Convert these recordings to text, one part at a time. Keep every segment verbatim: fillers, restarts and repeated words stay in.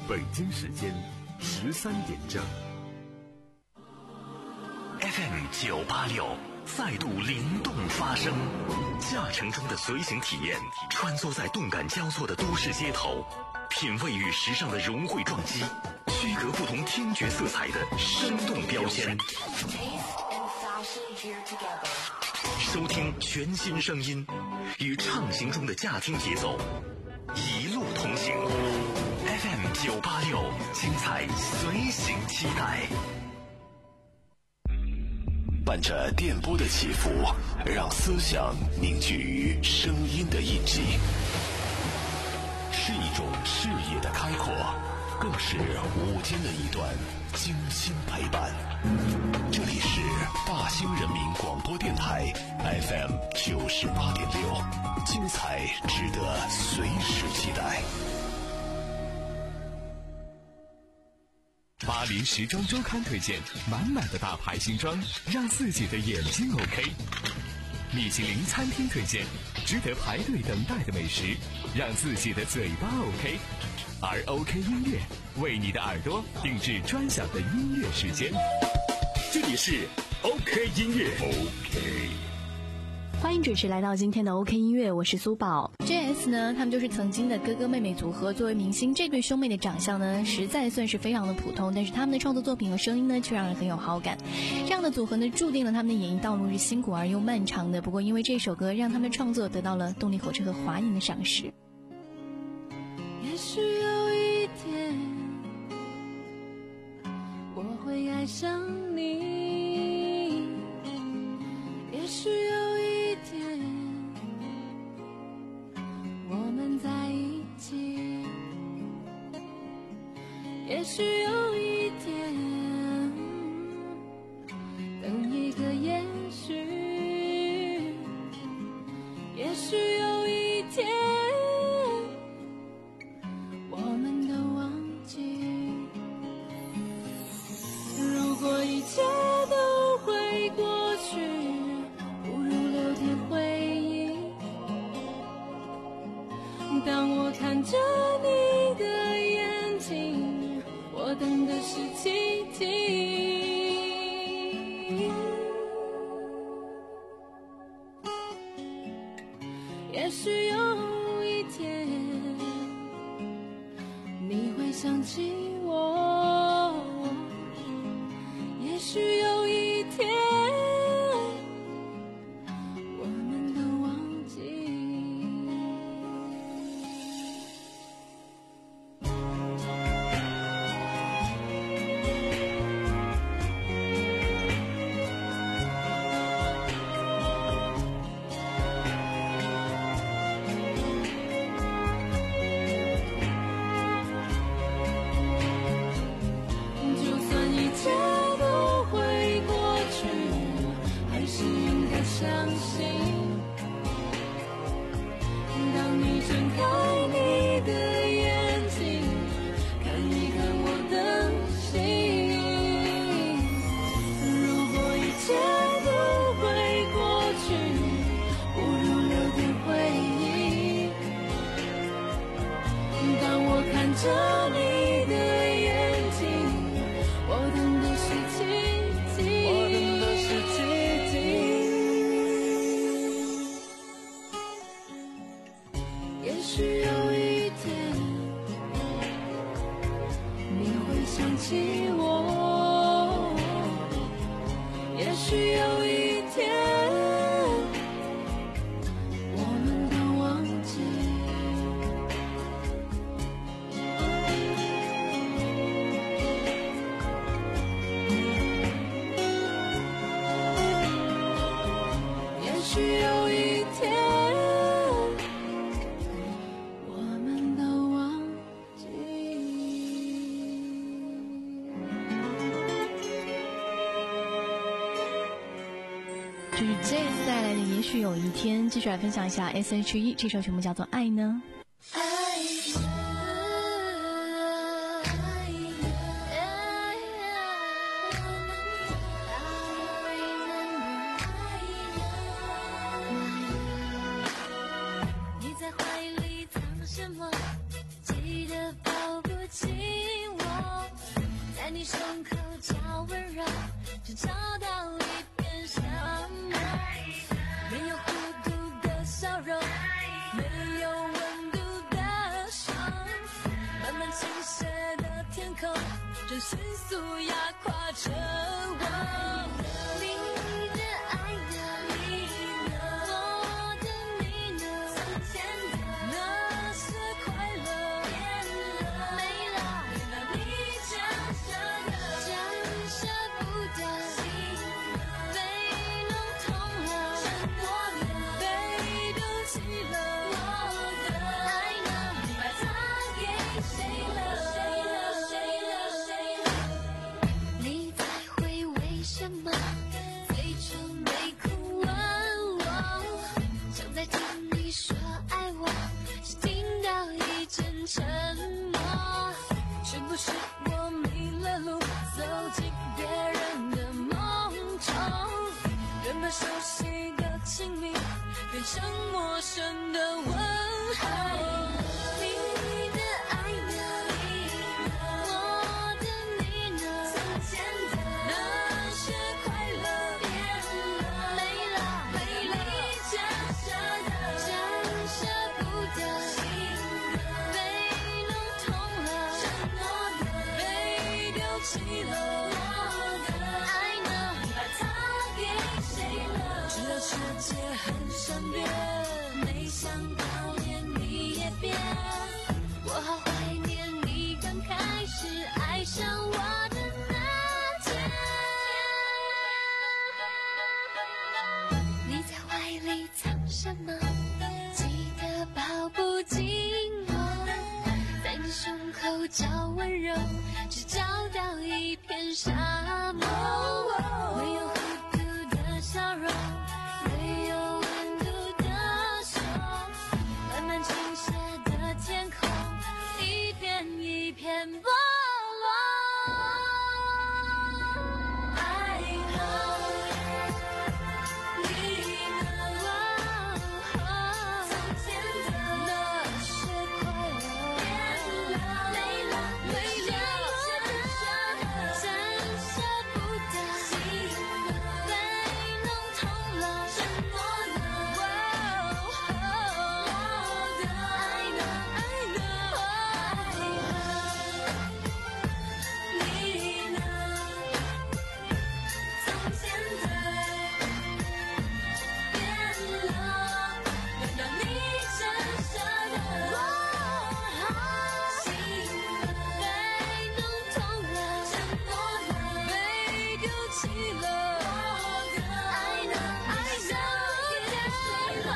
北京时间十三点整。 F M 九八六再度灵动发声，驾乘中的随行体验，穿梭在动感交错的都市街头，品味与时尚的融汇撞击，区隔不同听觉色彩的生动标签。收听全新声音，与畅行中的驾听节奏，一路同行。F M 九八六，精彩随行期待。 伴着电波的起伏，让思想凝聚于声音的印记，是一种视野的开阔，更是午间的一段精心陪伴。这里是大兴人民广播电台 F M 九十八点六，精彩值得随时期待。 巴黎时装周刊推荐满满的大牌新装，让自己的眼睛 OK。米其林餐厅推荐值得排队等待的美食，让自己的嘴巴 OK。而 OK 音乐为你的耳朵定制专享的音乐时间。这里是 OK 音乐 OK。 欢迎准时来到今天的 OK 音乐，我是苏宝。J S 呢，他们就是曾经的哥哥妹妹组合，作为明星，这对兄妹的长相呢，实在算是非常的普通，但是他们的创作作品和声音呢，却让人很有好感。这样的组合呢，注定了他们的演艺道路是辛苦而又漫长的。不过，因为这首歌，让他们的创作得到了动力火车和华影的赏识。 也许有一天，我会爱上你。也许有一天，我们在一起。也许有一天，等一个也许。也许有一天，我们都忘记。如果一切都会过去，当我看着你的眼睛，我等的是奇迹。也许有一天，你会想起我。也许有一天，相信，当你睁开你的眼睛，看一看我的心。如果一切都会过去，不如留点回忆。当我看着你的眼睛，我等的是奇迹，我等的是奇迹。也许有一天，你会想起我。也许有一天，我们都忘记。也许有一天， 这是 J S 带来的也许有一天。继续来分享一下 S H E 这首曲目叫做《爱》呢。 你在怀里藏什么？记得抱不紧。 是迅速压垮着我。你的爱呢？你呢？我的你呢？从前的那些快乐变了没了，原来你这样舍得，这样舍不得，心被弄痛了，沉默了，被丢弃了，我的爱呢？你把它给谁了？谁了？谁了？谁了？你在回为什么？嘴唇没哭问我，想再听你说爱我，是听到一阵沉默。是不是我迷了路，走进别人的梦中？原本熟悉的亲密，变成陌生的问候。你的爱呢？我的你呢？从前的那些快乐变了没了，没了，这样舍得，这样舍不得，心被弄痛了，沉默了，被丢弃了，我的爱呢？你把它给谁了？知道世界很善变，没想到连你也变，我好怀念你刚开始爱上我的那天。你在怀里藏什么？记得抱不紧我，在你胸口找温柔，只找到一片沙漠。没有弧度的笑容，没有温度的手，慢慢倾斜的天空，一片一片剥落。爱呢？你呢？从前的那些快乐变了没了，没了，真舍不得，心被弄痛了，沉默了，我的爱呢？爱呢？你呢？从前的变了，难道你真舍得？心被弄痛了，沉默了，被丢弃了，我的爱呢？爱呢？给谁了？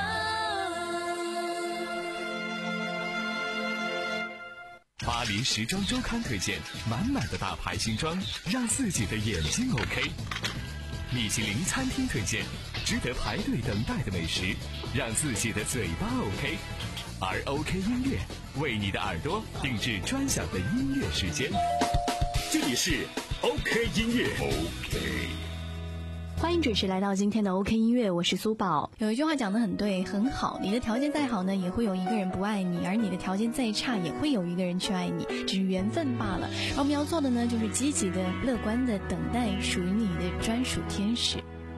巴黎时装周刊推荐满满的大牌新装，让自己的眼睛 OK。米其林餐厅推荐值得排队等待的美食，让自己的嘴巴 OK。而 OK 音乐为你的耳朵定制专享的音乐时间。 这里是 OK 音乐 OK。 欢迎准时来到今天的 OK 音乐，我是苏宝。有一句话讲得很对，很好，你的条件再好呢，也会有一个人不爱你，而你的条件再差，也会有一个人去爱你，只是缘分罢了。而我们要做的呢，就是积极的、乐观的等待属于你的专属天使。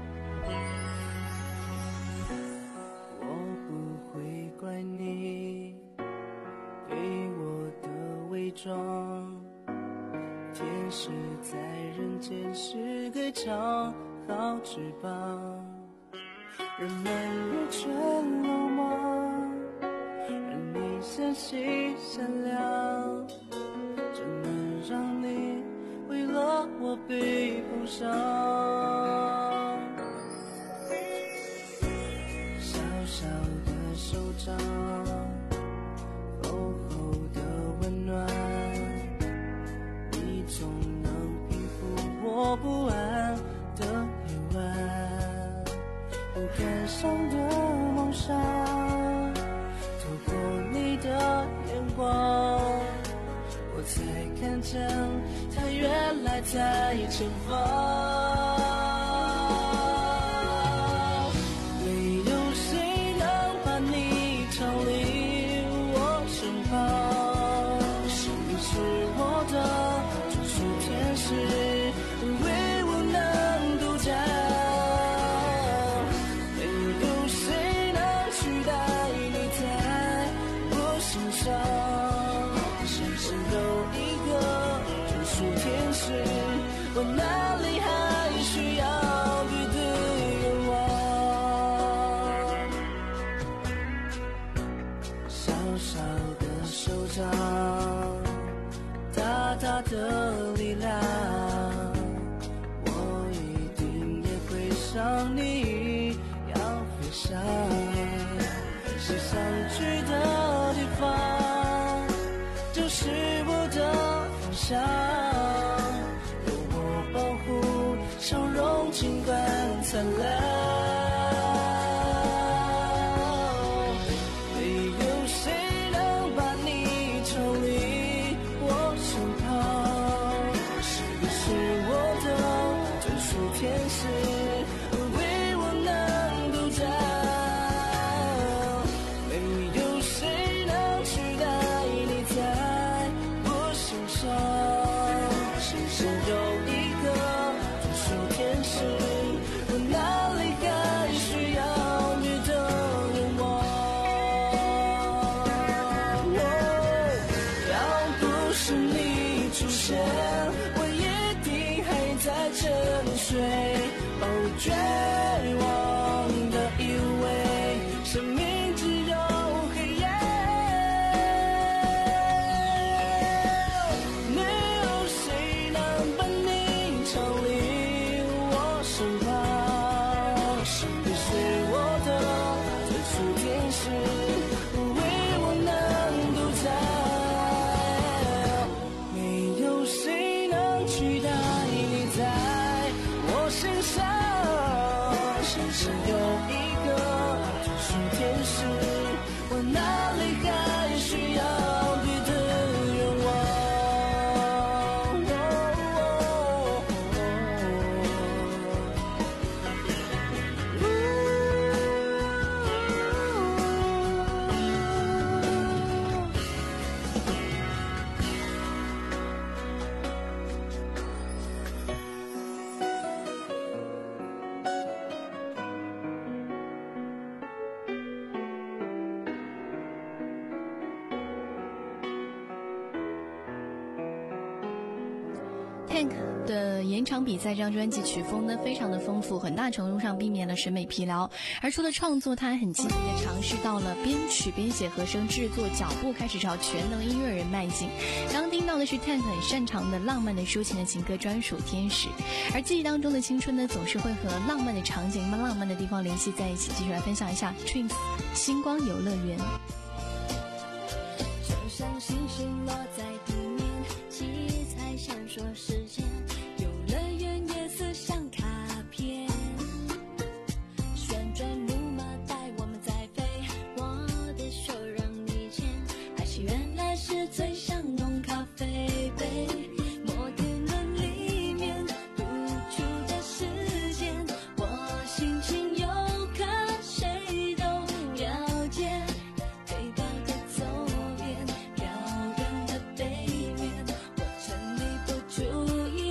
我不会怪你对我的伪装，天使在人间是个长好翅膀，人们越圈冷漠，而你纤细善良，怎能让你为了我被碰伤？小小的手掌，厚厚的温暖，你总能平复我不安的夜晚，不敢想的梦想，透过你的眼光，我才看见它原来在前方。没有谁能把你逃离我身旁，是你是我的专属天使，唯我能独占。没有谁能取代你在我身上，身上有一个专属天实，我哪里还需要别的愿望？小小的手掌，大大的力量，我一定也会像你要飞翔。谁想去的地方，就是我的方向。有我保护，笑容尽管灿烂。没有谁能把你抽离我身旁，是你是我的专属天使，为我能独占。没有谁能取代你在我心上，深深有一个专属天使，我哪里还需要别的愿望？要不是你出现，我一定还在沉睡。哦，绝望的以为生命只有黑夜，没有谁能把你抽离我身旁，你是我的专属天使，为我能独占。没有谁能取代你在我身上，深深有一个专属天使，我哪里还需要别的愿望？ Tank 的延长比赛这张专辑曲风呢非常的丰富，很大程度上避免了审美疲劳。而除了创作，他还很积极的尝试到了编曲、编写、和声制作，脚步开始朝全能音乐人迈进。刚刚听到的是 Tank 很擅长的浪漫的抒情的情歌专属天使，而记忆当中的青春呢总是会和浪漫的场景、浪漫的地方联系在一起。继续来分享一下 Twins 星光游乐园。 就像星星落在地面，七彩闪烁世界，游乐园夜色像卡片，旋转木马带我们在飞，我的手让你牵，爱情原来是最像浓咖啡杯，摩天轮里面独处的时间，我心情有可谁都了解，对白的左边，遥远的背面，我沉迷不住一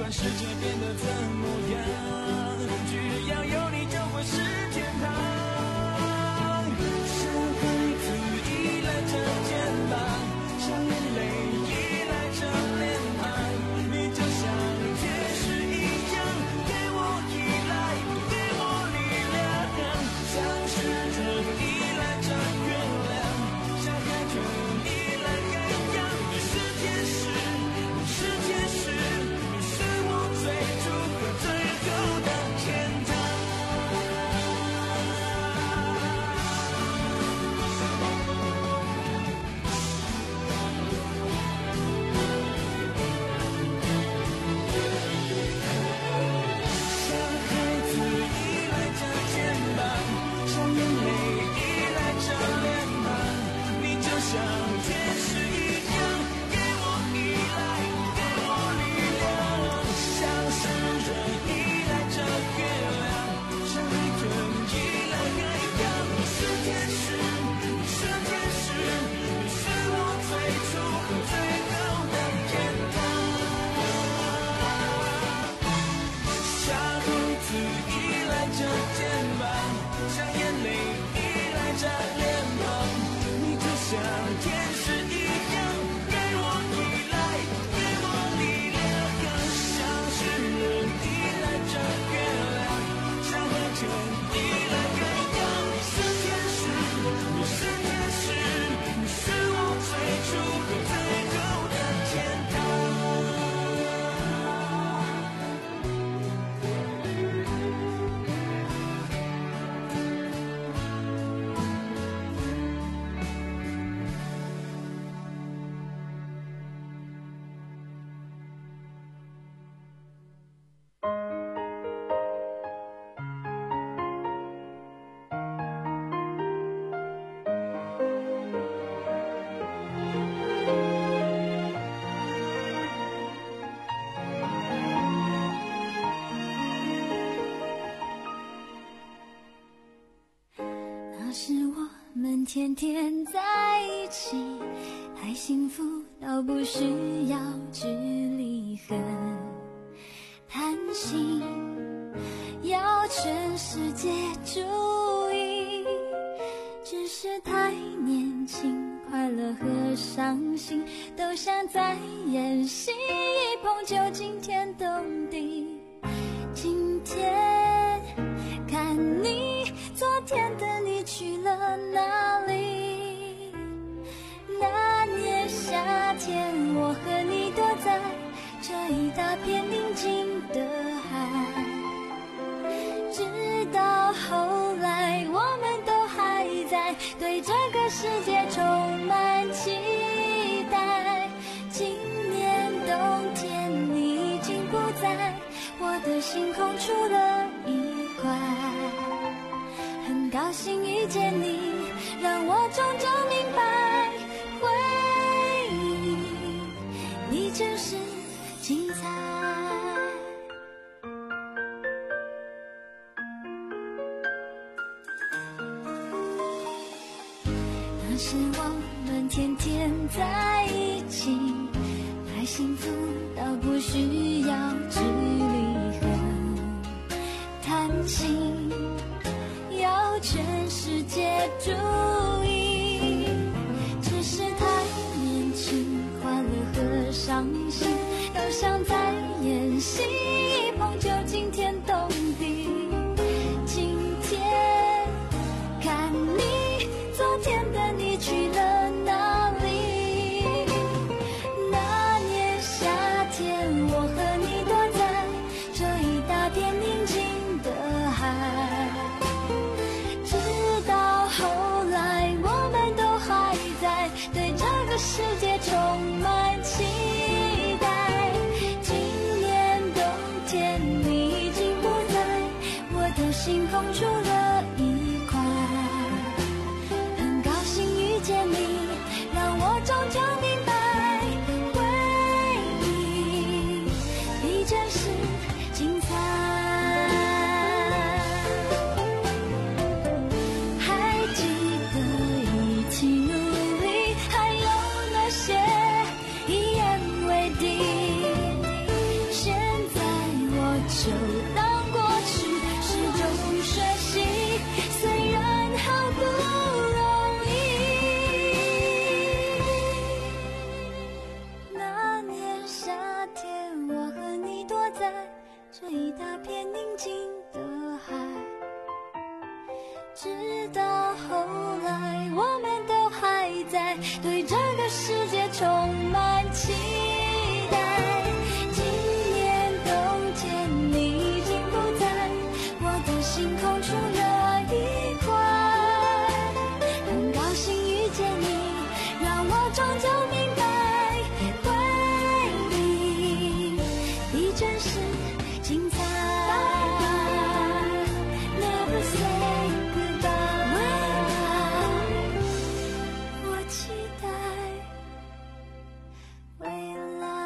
管世界变得怎么样，只要有你就会是天堂。像孩子依赖着肩膀，像眼泪依赖着脸庞，你就像天使一样，给我依赖，给我力量。像时针依赖着月亮，像海豚依赖海洋。你是天使，你是天使，你是我最初和最后的天堂。像孩子依赖着肩膀，像眼泪依赖着脸庞，你就像天使一样，给我依赖，给我力量。像时针依赖着月亮，像海豚依赖海洋。你是天使，你是天使，你是我最初和最后的天堂。像孩子依赖着肩膀，像眼泪依赖着脸庞，你就像天使一样，给我依赖，给我力量。像诗人依赖着月亮，像海豚依赖海洋。你是天使，你是天使，你是我最初和最后的天堂。 那时我们天天在一起，太幸福到不需要距离和谈心，要全世界注意，只是太年轻，快乐和伤心都像在演戏，一碰就惊天动地。今天看你，昨天的你去了哪里？那年夏天，我和你躲在这一大片宁静的海，直到后来我们都还在对这个世界充满期待。今年冬天你已经不在我的星空出了一块，很高兴遇见你，让我终究明白，回忆你真是精彩。那时我们天天在一起，太幸福到不需要距离和谈心，要全世界注意，只是太年轻，快乐和伤心都像在演戏，一碰就惊天动地。今天看你，昨天的你去了哪里？那年夏天，我和你躲在这一大片宁静的海，直到后来我们都还在对这个世界充满期待。今年冬天你已经不在我的星空出了一块，很高兴遇见你，让我终究明白，回忆比真实精彩。还记得一起努力，还有那些一言为定，现在在这一大片宁静的海，直到后来我们都还在对这个世界充满期待。今年冬天你已经不在我的星空中的一块，很高兴遇见你，让我终究明白回忆比真实精彩。Never say goodbye， 我期待未来。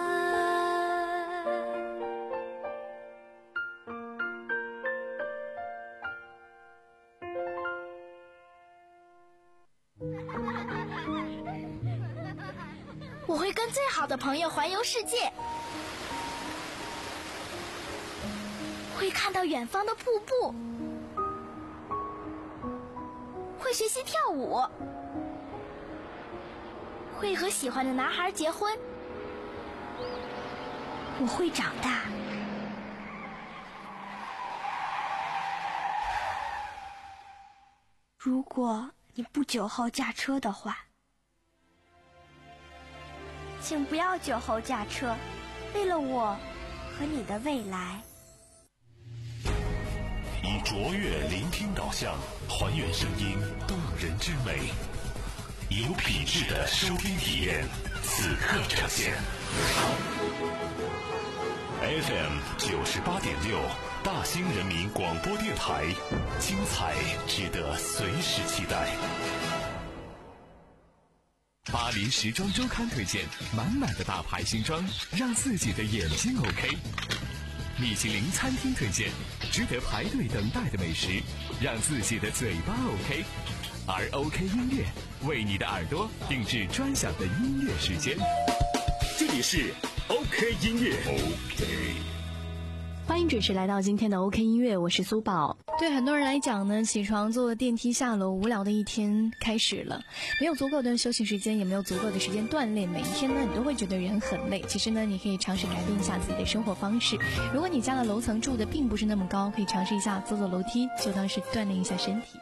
我会跟最好的朋友环游世界，会看到远方的瀑布，会学习跳舞，会和喜欢的男孩结婚。我会长大。如果你不酒后驾车的话，请不要酒后驾车，为了我和你的未来。 以卓越聆听导向，还原声音动人之美，有品质的收听体验，此刻呈现。F M 九十八点六，大兴人民广播电台，精彩值得随时期待。 巴黎时装周刊推荐，满满的大牌新装，让自己的眼睛 OK。米其林餐厅推荐，值得排队等待的美食，让自己的嘴巴 OK。而 OK 音乐为你的耳朵定制专享的音乐时间。 这里是 OK 音乐。OK。 欢迎准时来到今天的 OK 音乐，我是苏宝。对很多人来讲呢，起床坐电梯下楼，无聊的一天开始了，没有足够的休息时间，也没有足够的时间锻炼，每一天呢，你都会觉得人很累。其实呢，你可以尝试改变一下自己的生活方式。如果你家的楼层住的并不是那么高，可以尝试一下坐坐楼梯，就当是锻炼一下身体。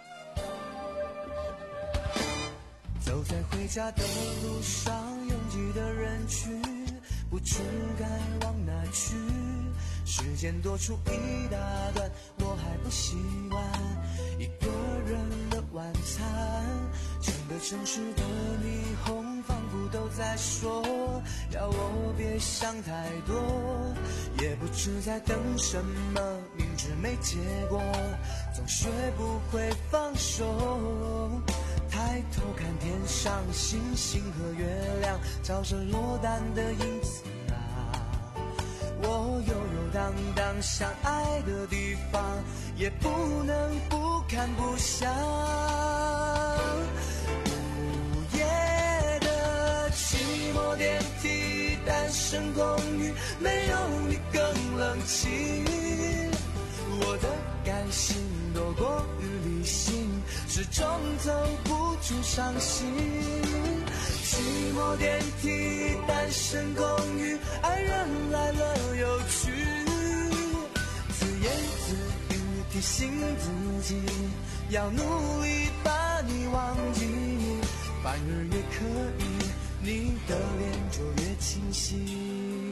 走在回家的路上，拥挤的人群，不知该往哪去。时间多出一大段，我还不习惯一个人的晚餐。整个城市的霓虹仿佛都在说，要我别想太多，也不知在等什么，明知没结果，总学不会放手。抬头看天上星星和月亮，照着落单的影子啊，我悠悠荡荡想爱的地方，也不能不看不想。午夜的寂寞电梯，单身公寓，没有你更冷清。我的感性多过于理性，始终走不出伤心。寂寞电梯，单身公寓，爱人来了又去，自言自语提醒自己，要努力把你忘记，反而越刻意，你的脸就越清晰。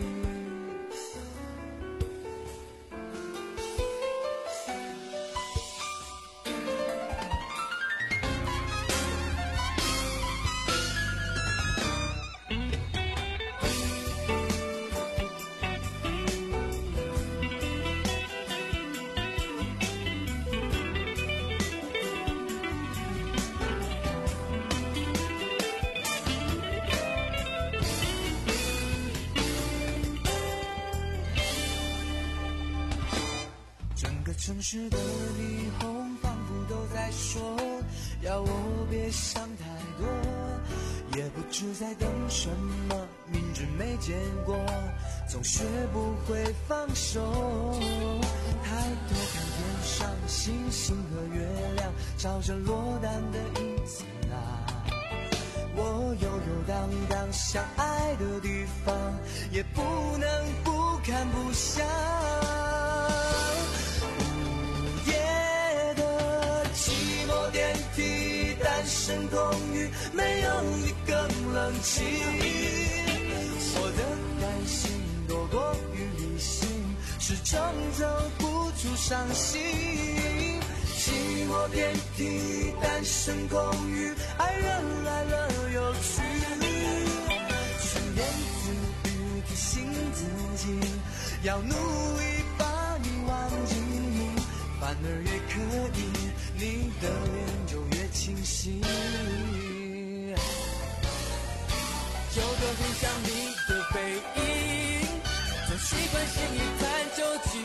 城市的霓虹仿佛都在说，要我别想太多，也不知在等什么，明知没结果，总学不会放手。抬头看天上星星和月亮，照着落单的影子啊，我悠悠荡荡想爱的地方，也不能不看不想。 没有你更冷清。我的感性多过于理性，始终走不出伤心。寂寞遍地，单身公寓，爱人来了又去。自言自语提醒自己，要努力把你忘记，反而越刻意，你的脸就越清晰。有个很像你的背影，总习惯性一探究竟，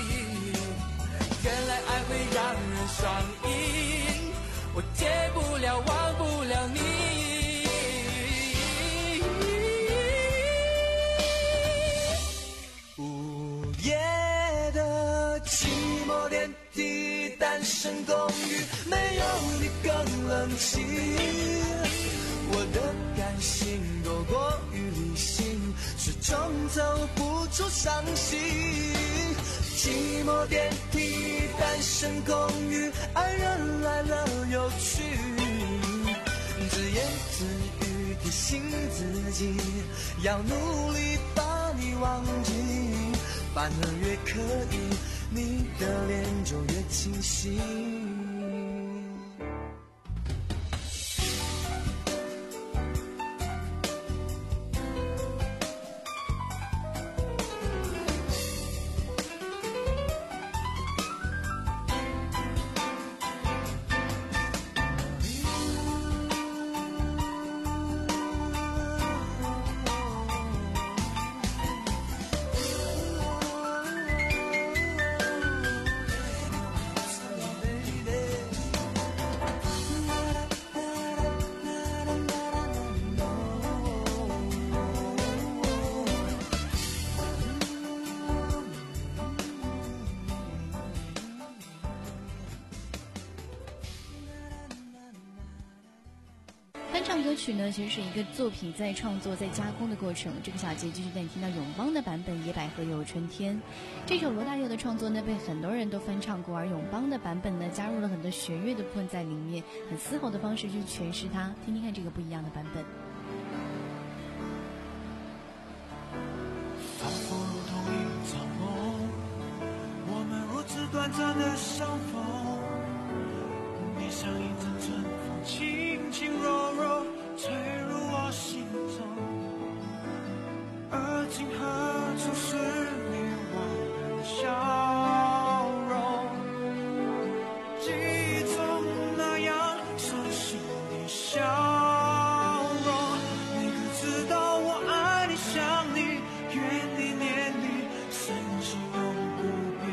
原来爱会让人上瘾，我戒不了忘不了你。午夜的寂寞电梯，单身公寓，没有你更冷清。我的感性多过于理性，始终走不出伤心。寂寞电梯，单身公寓，爱人来了又去。自言自语提醒自己，要努力把你忘记，反而越刻意，你的脸就越清晰。 翻唱歌曲呢，其实是一个作品在创作、在加工的过程。这个小节继续带你听到永邦的版本《野百合有春天》。这首罗大佑的创作呢，被很多人都翻唱过，而永邦的版本呢，加入了很多弦乐的部分在里面，很嘶吼的方式去诠释它。听听看这个不一样的版本。 仿佛如同一场梦，我们如此短暂的相逢，你像一阵春风，轻轻柔柔吹入我心中。而今何处是你我的笑容？记忆中那样熟悉的笑容，你可知道我爱你想你，怨你念你，深情永不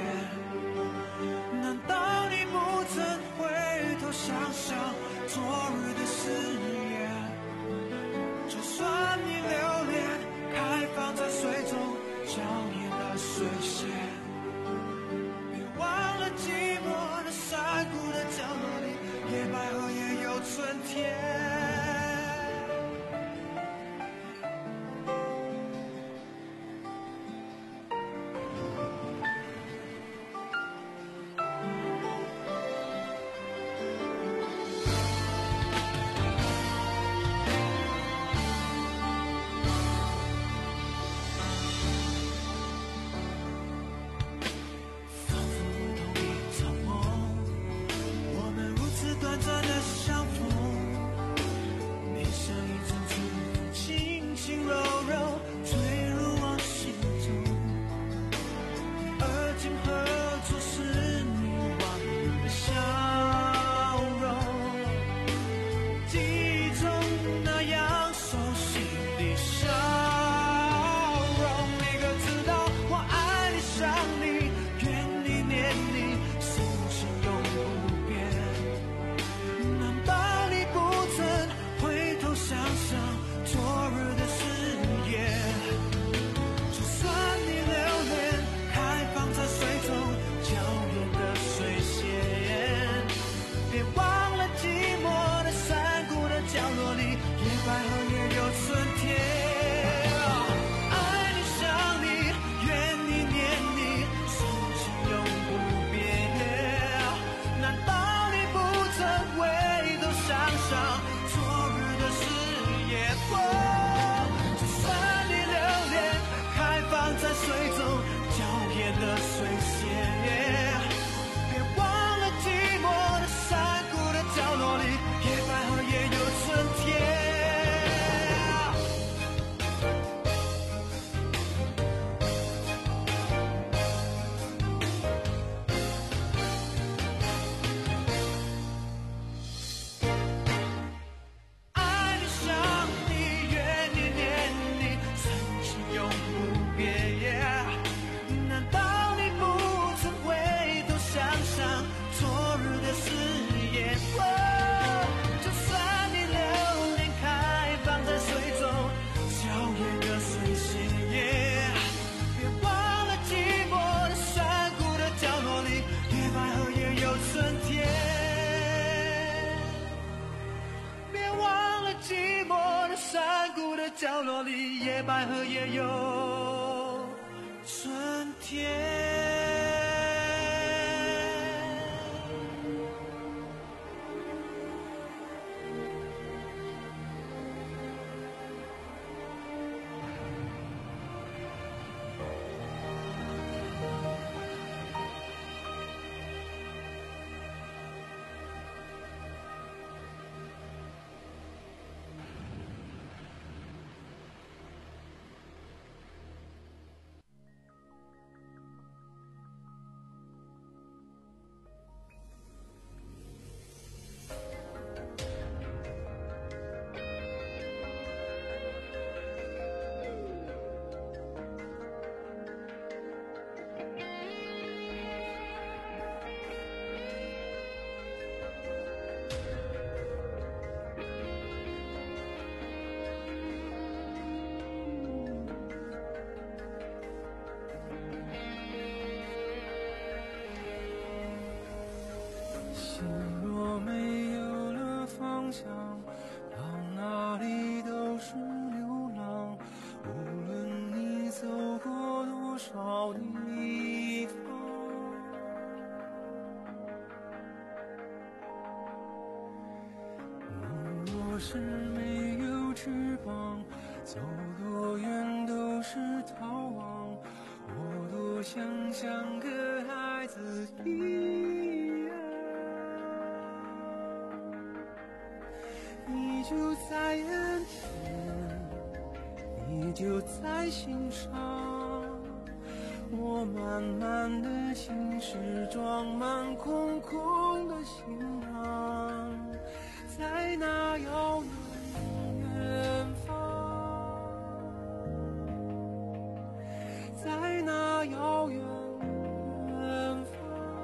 变。难道你不曾回头想想昨日的誓言？就算你留恋开放在水中娇艳的水仙，别忘了寂寞的山谷的角落里，野百合也有春天。短暂的相逢， 的水仙，别忘了寂寞的山谷的角落里，野百合也有春天。爱你想你，怨你念你，深情永不变。难道你不曾回头想想昨日的誓言？哦，就算你留恋开放在水中娇艳的水仙，别忘了寂寞的山谷的角落里，野百合也有春天。别忘了寂寞的山谷的角落里，野百合也有春天。心若没有了方向，到哪里都是流浪。无论你走过多少地方，梦若是没有翅膀，走多远都是逃亡。我多想像个孩子一样，你就在眼前，你就在心上。我满满的心事装满空空的行囊，在那遥远远方，在那遥远远方，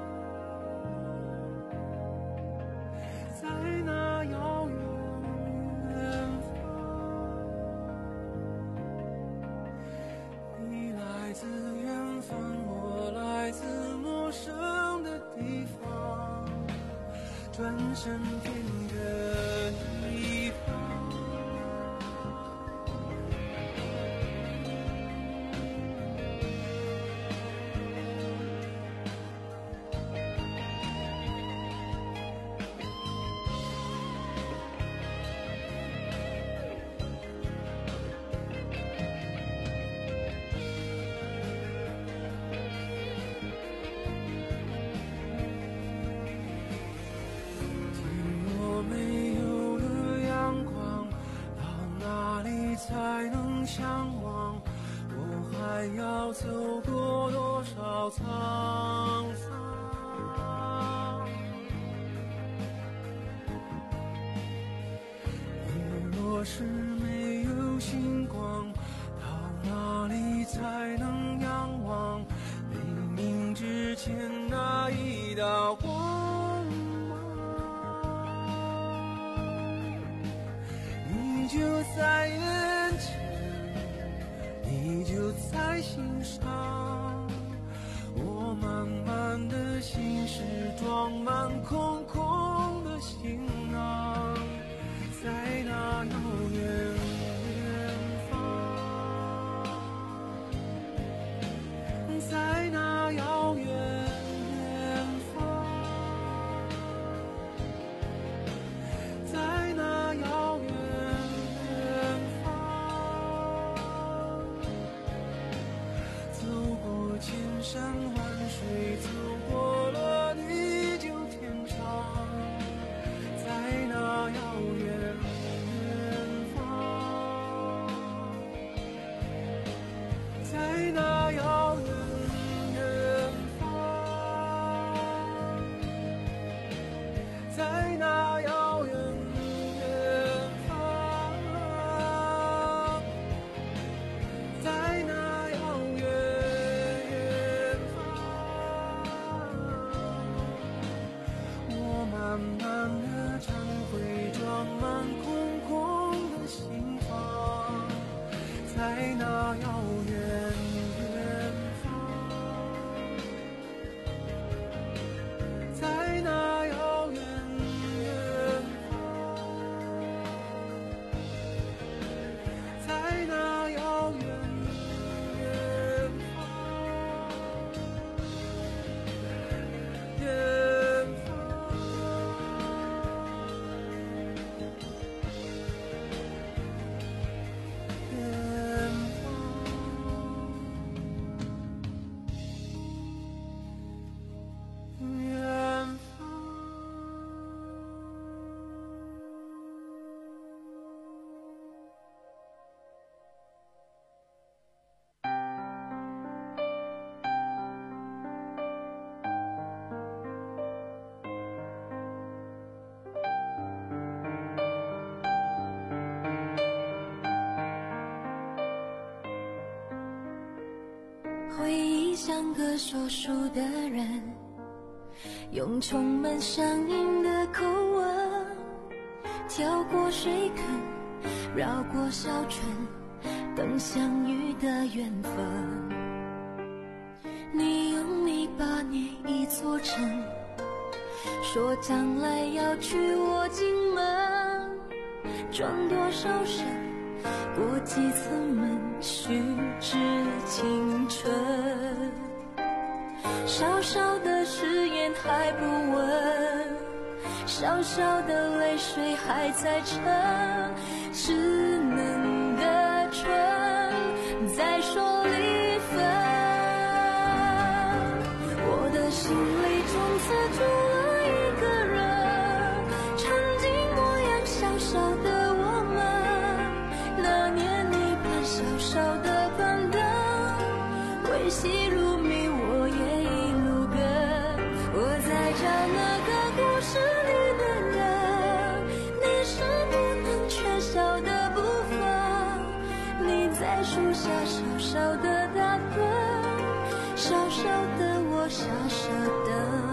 在那遥远远方。你来自远方，我来自陌生的地方，转身变个地方。才能向往，我还要走过多少沧桑？你若是没有星光，到哪里才能仰望黎明之前那一道光芒？你就在眼前，你就在心上，我满满的心事装满空空的行囊，在那遥远远方，在那遥远远方。 在那遥远远方，在那遥远远方，我慢慢地将会装满空空的心房，在那遥远远方，在那遥远远方，在那遥远远方，远回忆像个说书的人，用充满乡音的口吻，跳过水坑，绕过小村，等相遇的缘分。你用泥巴捏一座城，说将来要娶我进门，转多少身，过几层门，虚掷青春。小小的誓言还不稳，小小的泪水还在撑，稚嫩的唇在说离分。我的心里从此住了一个人，曾经模样小小的我们，那年你搬小小的板凳，维系如谜我也一路跟。我在找那个故事里的人，你是不能缺少的部分。你在树下小小的打盹，小小的我傻傻的。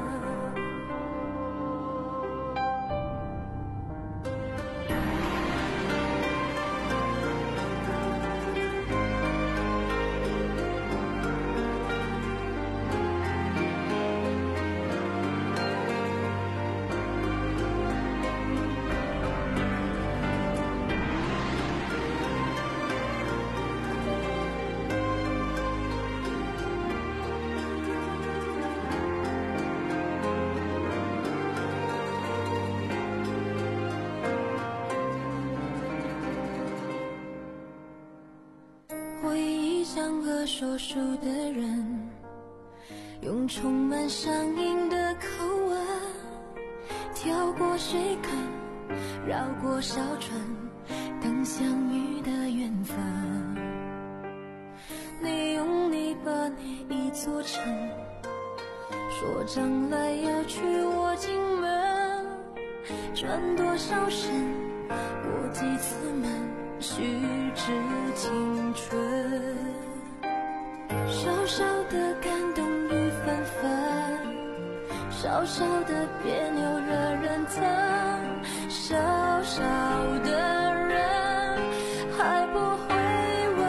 回忆像个说书的人，用充满乡音的口吻，跳过水坑，绕过小村，等相遇的缘分。你用泥巴捏一座城，说将来要娶我进门，转多少身，过几次门，虚掷青春。小小的感动雨纷纷，小小的别扭惹人疼，小小的人还不会问。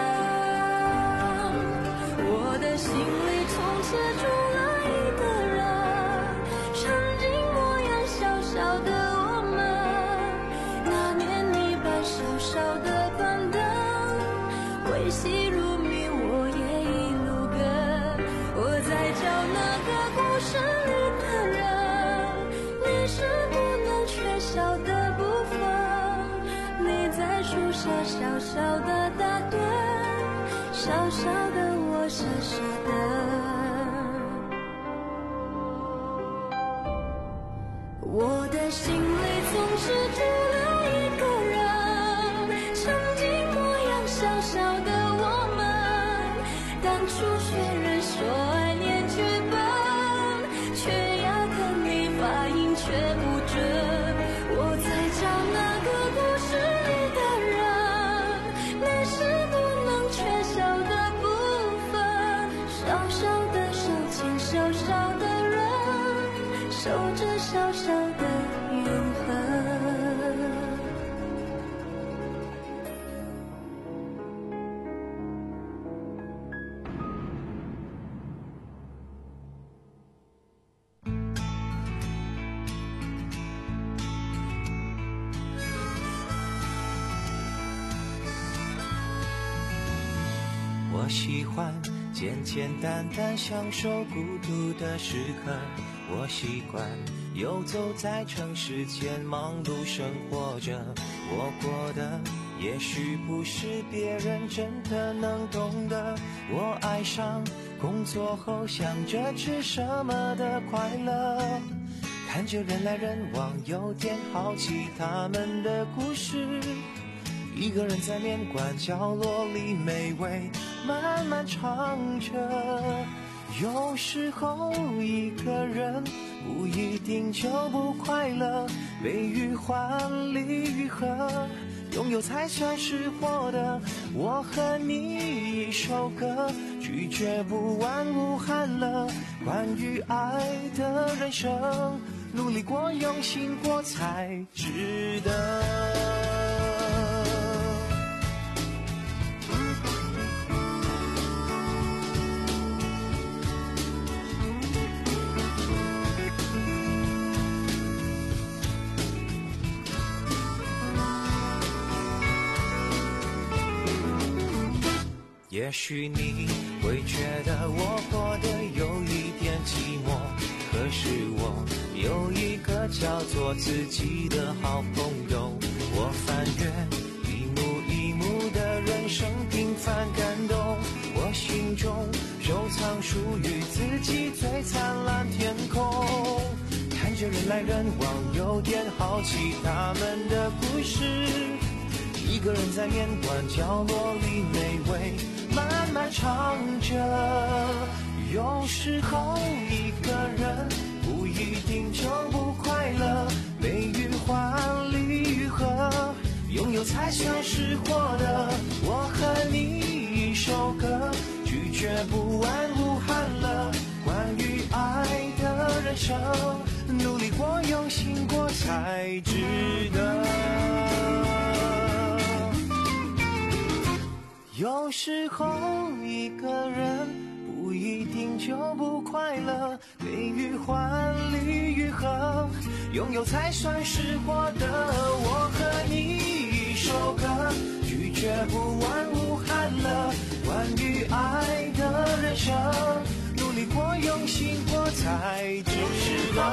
我的心里从此住了一个人，曾经模样小小的我们，那年你搬小小的板凳，维系如谜我也一路跟。我在找那个故事里的人，你是不能缺少的部分。你在树下小小的打盹，小小的我傻傻的。我的心里总是住了一个人，曾经模样小小的我们，当初学人说爱念剧本，却压根你发音却守着小小的永恒。 我喜欢简简单单享受孤独的时刻，我习惯游走在城市间忙碌生活着，我过的也许不是别人真的能懂的，我爱上工作后想着吃什么的快乐，看着人来人往有点好奇他们的故事，一个人在面馆角落里美味慢慢唱着，有时候一个人不一定就不快乐，悲与欢离与合，拥有才算是活的。我和你一首歌，拒绝不完无憾了，关于爱的人生，努力过用心过才值得。也许你会觉得我过得有一点寂寞，可是我有一个叫做自己的好朋友，我翻阅一幕一幕的人生平凡感动，我心中收藏属于自己最灿烂天空，看着人来人往有点好奇他们的故事，一个人在面馆角落里美味慢慢唱着，有时候一个人不一定就不快乐，悲与欢离与合，拥有才算是活的。我和你一首歌，拒绝不完无憾了，关于爱的人生，努力过用心过才值得。有时候一个人不一定就不快乐，悲与欢离与合，拥有才算是活的。我和你一首歌，拒绝不完无憾了，关于爱的人生，努力过用心过才值得。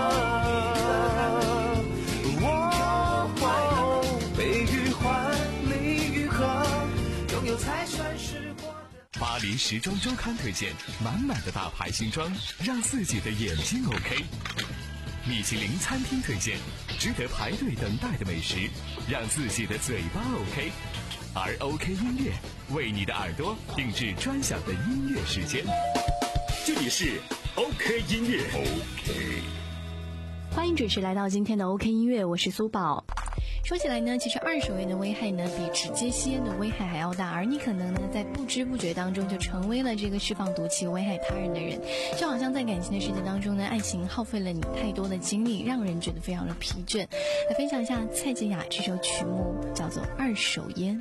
哦，悲与欢离与合，拥有才算是活的。 巴黎时装周刊推荐满满的大牌新装，让自己的眼睛 OK。米其林餐厅推荐值得排队等待的美食，让自己的嘴巴 OK。而 OK 音乐为你的耳朵定制专享的音乐时间。 这里是 OK 音乐 OK。 欢迎准时来到今天的 OK 音乐，我是苏宝。说起来呢，其实二手烟的危害呢，比直接吸烟的危害还要大，而你可能呢，在不知不觉当中就成为了这个释放毒气、危害他人的人。就好像在感情的世界当中呢，爱情耗费了你太多的精力，让人觉得非常的疲倦。来分享一下蔡健雅这首曲目，叫做《二手烟》。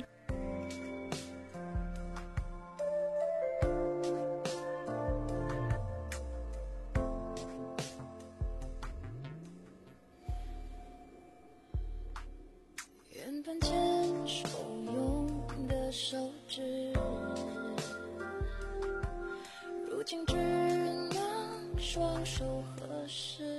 原本牵手用的手指，如今只能双手合十，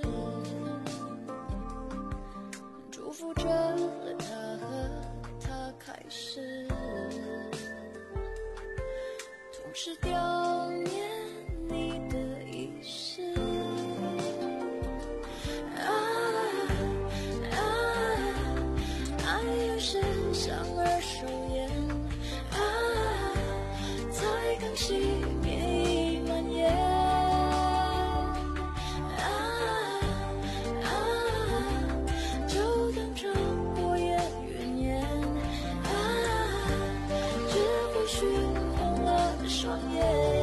祝福着他和他开始，同时悼念你的遗失。是像二手烟啊，才刚熄灭已蔓延啊啊，就当成过眼云烟啊，只会熏红了双眼。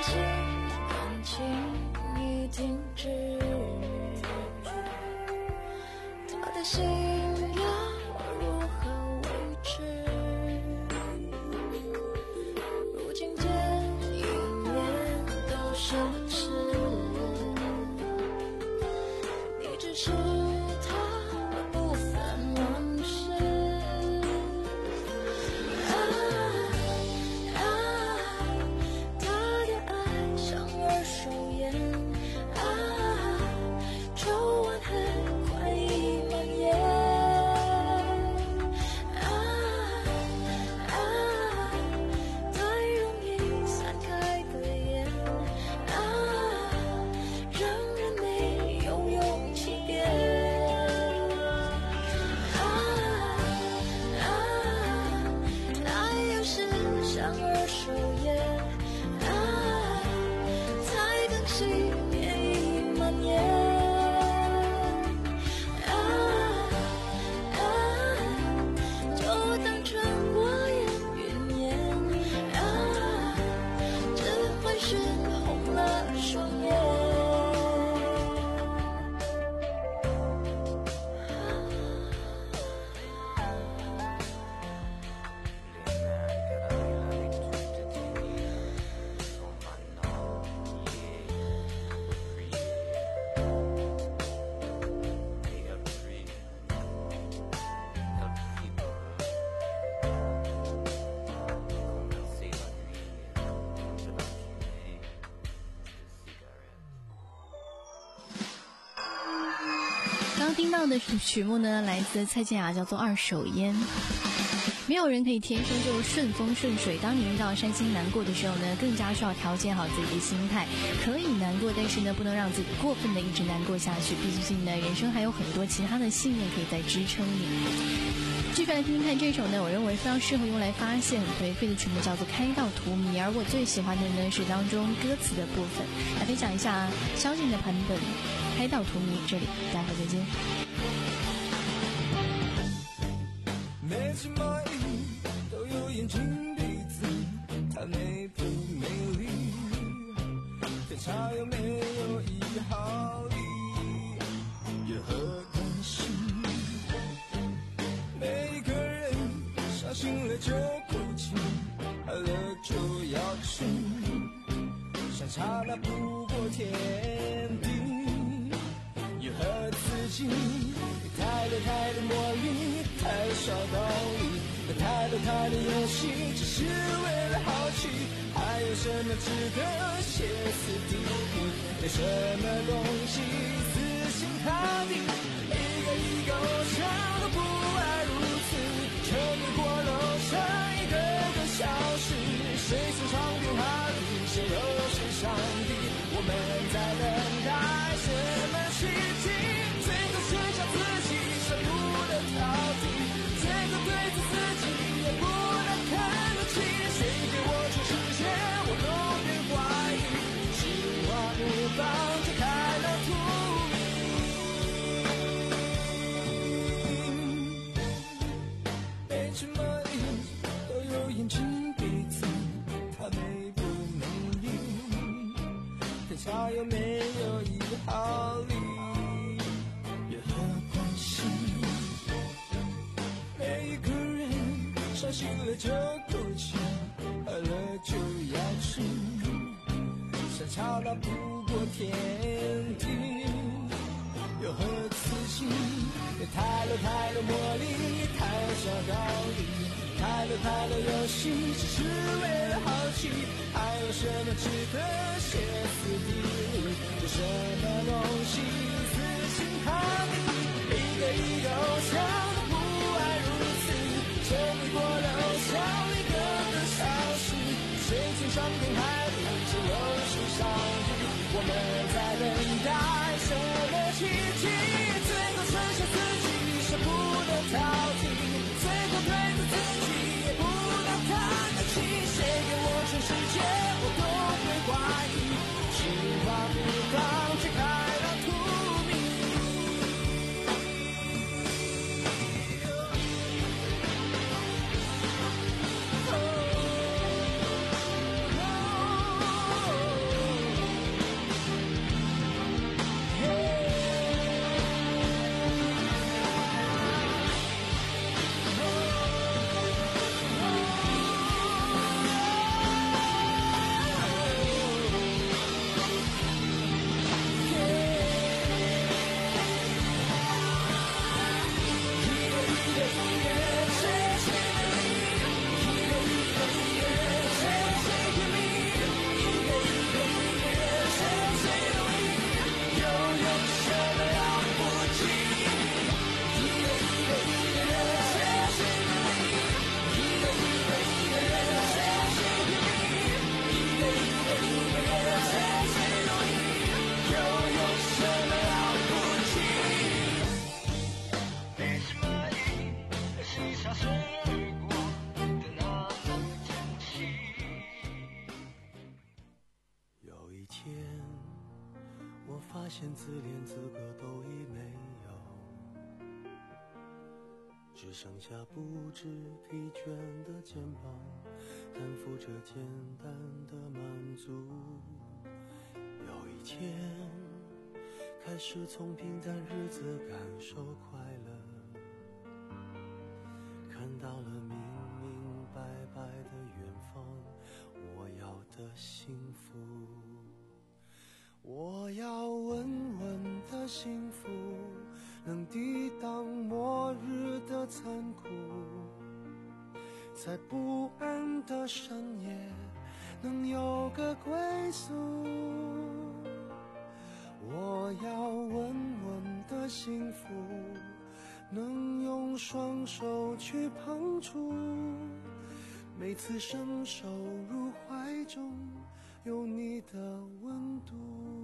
心感情已停止，他的心要如何维持？如今见一面都奢侈，你只是他部分往事。啊啊，他的爱像二手烟，啊，抽完很快已蔓延。啊啊，太容易散开的眼，啊，让人没有勇气点。啊啊，爱又是像二手烟，啊，才刚熄灭已蔓延。啊啊，就当成过眼云烟。啊，只会是红了双眼。 刚听到的曲目呢，来自蔡健雅，叫做《二手烟》。没有人可以天生就顺风顺水，当你遇到伤心难过的时候呢，更加需要调节好自己的心态。可以难过，但是呢，不能让自己过分的一直难过下去。毕竟呢，人生还有很多其他的信念可以再支撑你。继续来听听看这首呢，我认为非常适合用来发泄很颓废的曲目，叫做《开到荼蘼》。而我最喜欢的呢是当中歌词的部分，来分享一下萧敬的版本《开到荼蘼》。这里待会儿再见。 每只蚂蚁都有眼睛鼻子，它美不美丽？天差有没有一毫厘，有何关系？每一个人伤心了就哭泣，爱了就要去，相差那不过天地，有何刺激？太多太多魔力，太少道理，太多太多游戏，只是为了好奇。还有什么值得歇斯底里？有什么东西死心塌地？一个一个偶像都不爱如此，沉迷过楼上一个个消失。谁是长篇哈利，谁又是上帝？我们在等待什么奇迹？最后剩下自己舍不得逃避，最后对着自己也不能看得起。谁给我全世界，我都别怀疑，情话不放就开了荼蘼。每只蚂蚁都有眼睛鼻子，它美不美丽？天差有没有一毫厘，有何关系？每一个人伤心了就哭泣，爱了就要去，相差那不过天地，有何刺激？太多太多魔力，太少道理，太多太多游戏，只是为了好奇。还有什么值得歇斯底里？有什么东西死心塌地？一个一个偶像都不爱如此，沉迷过了偶像一个个消失。谁情伤天害理，谁又是上帝？我们在等待什么奇迹？最后剩下自己舍不得逃避，最后对着自己也不能看得起。谁给我全世界，我都会怀疑，情话不放却开了荼蘼。哦哦一天，我发现自怜资格都已没有，只剩下不知疲倦的肩膀，担负着简单的满足。有一天，开始从平淡日子感受快乐，看到了明明白白的远方，我要的幸福。我要稳稳的幸福，能抵挡末日的残酷，在不安的深夜能有个归宿。我要稳稳的幸福，能用双手去碰触，每次伸手入怀中有你的温度。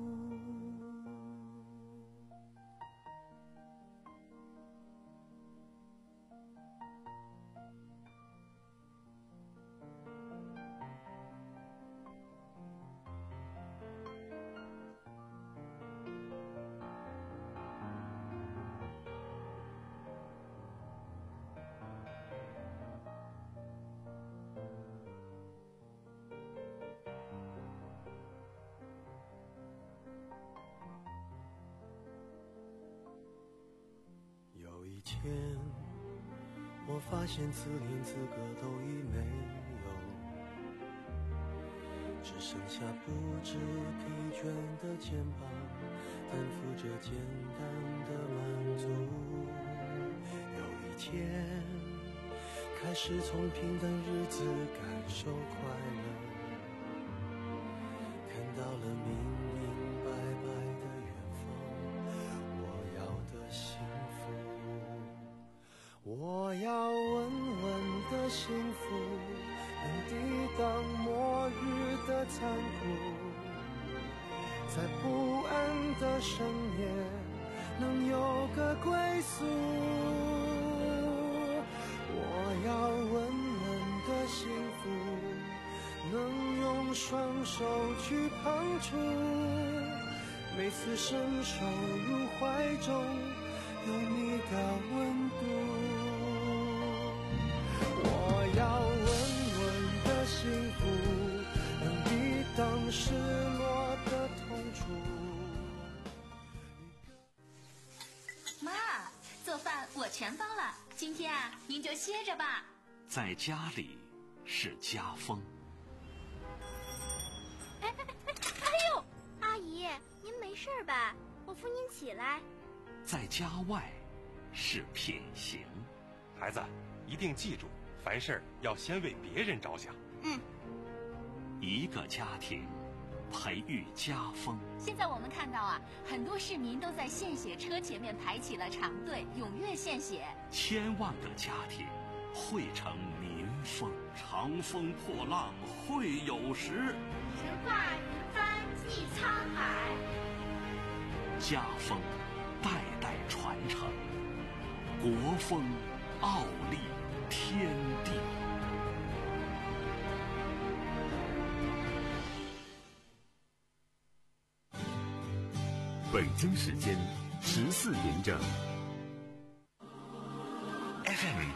有一天，我发现自怜资格都已没有，只剩下不知疲倦的肩膀，担负着简单的满足。有一天，开始从平淡日子感受快乐，看到了明明白白的远方，我要的幸福。我要稳稳的幸福，能抵挡末日的残酷，在不安的深夜能有个归宿。我要稳稳的幸福，能用双手去碰触，每次伸手入怀中有你的温度。我要稳稳的幸福，能抵挡失落的痛楚。 妈，做饭我全包了，今天啊，您就歇着吧。 在家里是家风。 哎哎哎哎呦，阿姨，您没事吧？我扶您起来。 在家外是品行。 孩子，一定记住，凡事要先为别人着想。 嗯。 一个家庭培育家风。 现在我们看到啊，很多市民都在献血车前面排起了长队，踊跃献血。 千万个家庭汇成民风。长风破浪会有时， 神话云帆济沧海。 家风代代传承，国风傲立天地。 北京时间十四点整。 F M